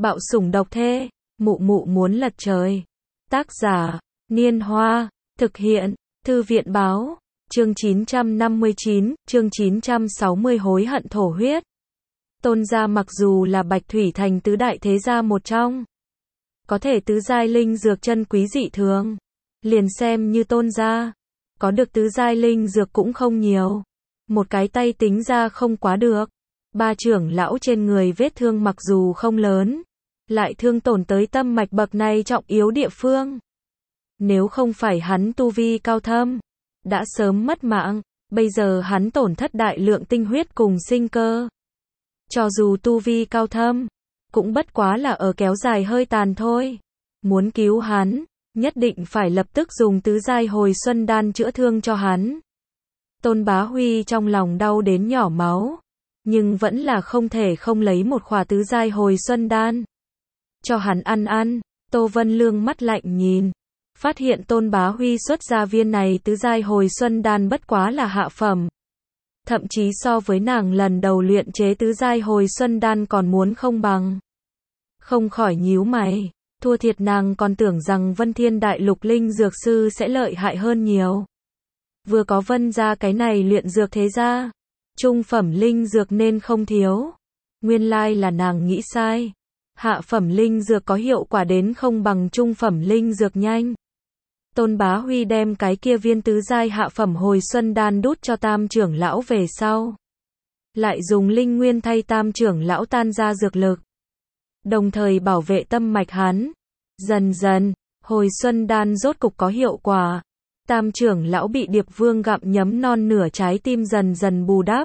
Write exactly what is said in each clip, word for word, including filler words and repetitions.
Bạo sủng độc thê, mụ mụ muốn lật trời. Tác giả, Niên Hoa, thực hiện, Thư viện Báo, chương chín trăm năm mươi chín, chương chín trăm sáu mươi hối hận thổ huyết. Tôn gia mặc dù là Bạch Thủy Thành tứ đại thế gia một trong, có thể tứ giai linh dược chân quý dị thường, liền xem như Tôn gia, có được tứ giai linh dược cũng không nhiều. Một cái tay tính ra không quá được. Ba trưởng lão trên người vết thương mặc dù không lớn, lại thương tổn tới tâm mạch bậc này trọng yếu địa phương. Nếu không phải hắn tu vi cao thâm, đã sớm mất mạng, bây giờ hắn tổn thất đại lượng tinh huyết cùng sinh cơ. Cho dù tu vi cao thâm, cũng bất quá là ở kéo dài hơi tàn thôi. Muốn cứu hắn, nhất định phải lập tức dùng tứ giai hồi xuân đan chữa thương cho hắn. Tôn Bá Huy trong lòng đau đến nhỏ máu, nhưng vẫn là không thể không lấy một khỏa tứ giai hồi xuân đan cho hắn ăn ăn. Tô Vân Lương mắt lạnh nhìn, phát hiện Tôn Bá Huy xuất ra viên này tứ giai hồi xuân đan bất quá là hạ phẩm, thậm chí so với nàng lần đầu luyện chế tứ giai hồi xuân đan còn muốn không bằng. Không khỏi nhíu mày, thua thiệt nàng còn tưởng rằng Vân Thiên Đại Lục linh dược sư sẽ lợi hại hơn nhiều. Vừa có Vân gia cái này luyện dược thế gia, trung phẩm linh dược nên không thiếu. Nguyên lai là nàng nghĩ sai. Hạ phẩm linh dược có hiệu quả đến không bằng trung phẩm linh dược nhanh. Tôn Bá Huy đem cái kia viên tứ giai hạ phẩm hồi xuân đan đút cho Tam trưởng lão về sau, lại dùng linh nguyên thay Tam trưởng lão tan ra dược lực, đồng thời bảo vệ tâm mạch hắn. Dần dần, hồi xuân đan rốt cục có hiệu quả. Tam trưởng lão bị Điệp Vương gặm nhấm non nửa trái tim dần dần bù đắp.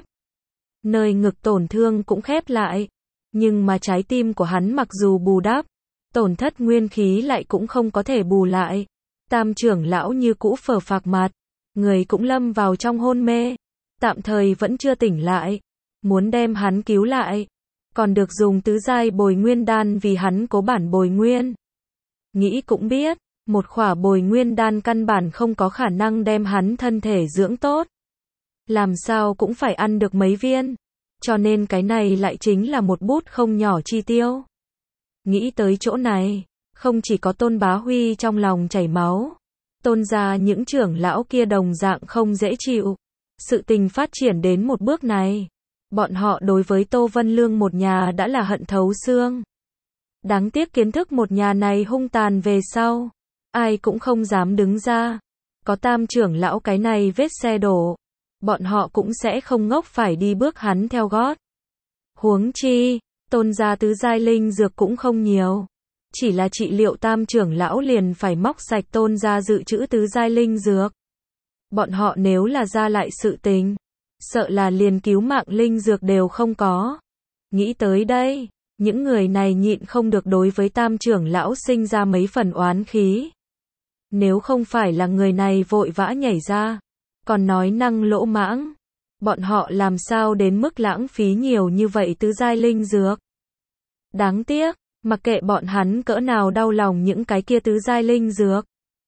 Nơi ngực tổn thương cũng khép lại. Nhưng mà trái tim của hắn mặc dù bù đắp, tổn thất nguyên khí lại cũng không có thể bù lại. Tam trưởng lão như cũ phờ phạc mặt, người cũng lâm vào trong hôn mê, tạm thời vẫn chưa tỉnh lại. Muốn đem hắn cứu lại, còn được dùng tứ giai bồi nguyên đan vì hắn cố bản bồi nguyên. Nghĩ cũng biết, một khỏa bồi nguyên đan căn bản không có khả năng đem hắn thân thể dưỡng tốt. Làm sao cũng phải ăn được mấy viên. Cho nên cái này lại chính là một bút không nhỏ chi tiêu. Nghĩ tới chỗ này, không chỉ có Tôn Bá Huy trong lòng chảy máu, Tôn gia những trưởng lão kia đồng dạng không dễ chịu. Sự tình phát triển đến một bước này, bọn họ đối với Tô Vân Lương một nhà đã là hận thấu xương. Đáng tiếc kiến thức một nhà này hung tàn về sau, ai cũng không dám đứng ra. Có Tam trưởng lão cái này vết xe đổ, bọn họ cũng sẽ không ngốc phải đi bước hắn theo gót. Huống chi, Tôn gia tứ giai linh dược cũng không nhiều, chỉ là trị liệu Tam trưởng lão liền phải móc sạch Tôn gia dự trữ tứ giai linh dược. Bọn họ nếu là ra lại sự tình, sợ là liền cứu mạng linh dược đều không có. Nghĩ tới đây, những người này nhịn không được đối với Tam trưởng lão sinh ra mấy phần oán khí. Nếu không phải là người này vội vã nhảy ra, còn nói năng lỗ mãng, bọn họ làm sao đến mức lãng phí nhiều như vậy tứ giai linh dược. Đáng tiếc, mặc kệ bọn hắn cỡ nào đau lòng những cái kia tứ giai linh dược,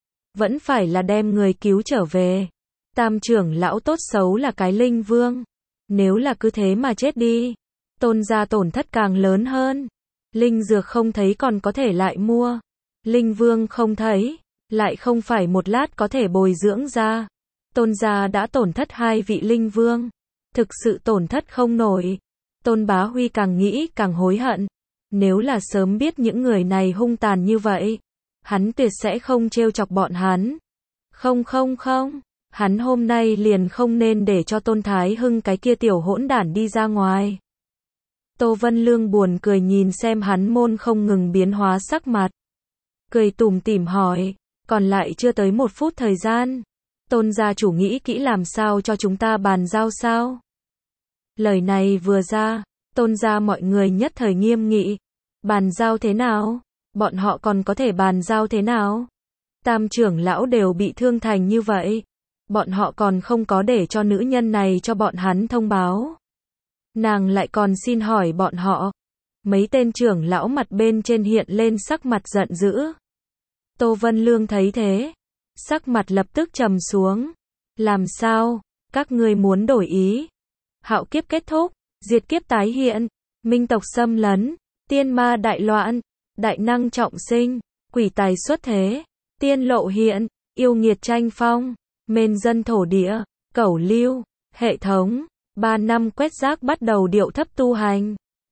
vẫn phải là đem người cứu trở về. Tam trưởng lão tốt xấu là cái linh vương, nếu là cứ thế mà chết đi, Tôn gia tổn thất càng lớn hơn. Linh dược không thấy còn có thể lại mua, linh vương không thấy, lại không phải một lát có thể bồi dưỡng ra. Tôn gia đã tổn thất hai vị linh vương, thực sự tổn thất không nổi. Tôn Bá Huy càng nghĩ càng hối hận. Nếu là sớm biết những người này hung tàn như vậy, hắn tuyệt sẽ không trêu chọc bọn hắn. Không không không, hắn hôm nay liền không nên để cho Tôn Thái Hưng cái kia tiểu hỗn đản đi ra ngoài. Tô Vân Lương buồn cười nhìn xem hắn môn không ngừng biến hóa sắc mặt, cười tủm tỉm hỏi, còn lại chưa tới một phút thời gian, Tôn gia chủ nghĩ kỹ làm sao cho chúng ta bàn giao sao? Lời này vừa ra, Tôn gia mọi người nhất thời nghiêm nghị. Bàn giao thế nào? Bọn họ còn có thể bàn giao thế nào? Tam trưởng lão đều bị thương thành như vậy, bọn họ còn không có để cho nữ nhân này cho bọn hắn thông báo. Nàng lại còn xin hỏi bọn họ. Mấy tên trưởng lão mặt bên trên hiện lên sắc mặt giận dữ. Tô Vân Lương thấy thế, sắc mặt lập tức trầm xuống. Làm sao? Các ngươi muốn đổi ý? Hạo kiếp kết thúc, diệt kiếp tái hiện, minh tộc xâm lấn, tiên ma đại loạn, đại năng trọng sinh, quỷ tài xuất thế, tiên lộ hiện, yêu nghiệt tranh phong, mên dân thổ địa, cẩu lưu, hệ thống, ba năm quét rác bắt đầu điệu thấp tu hành.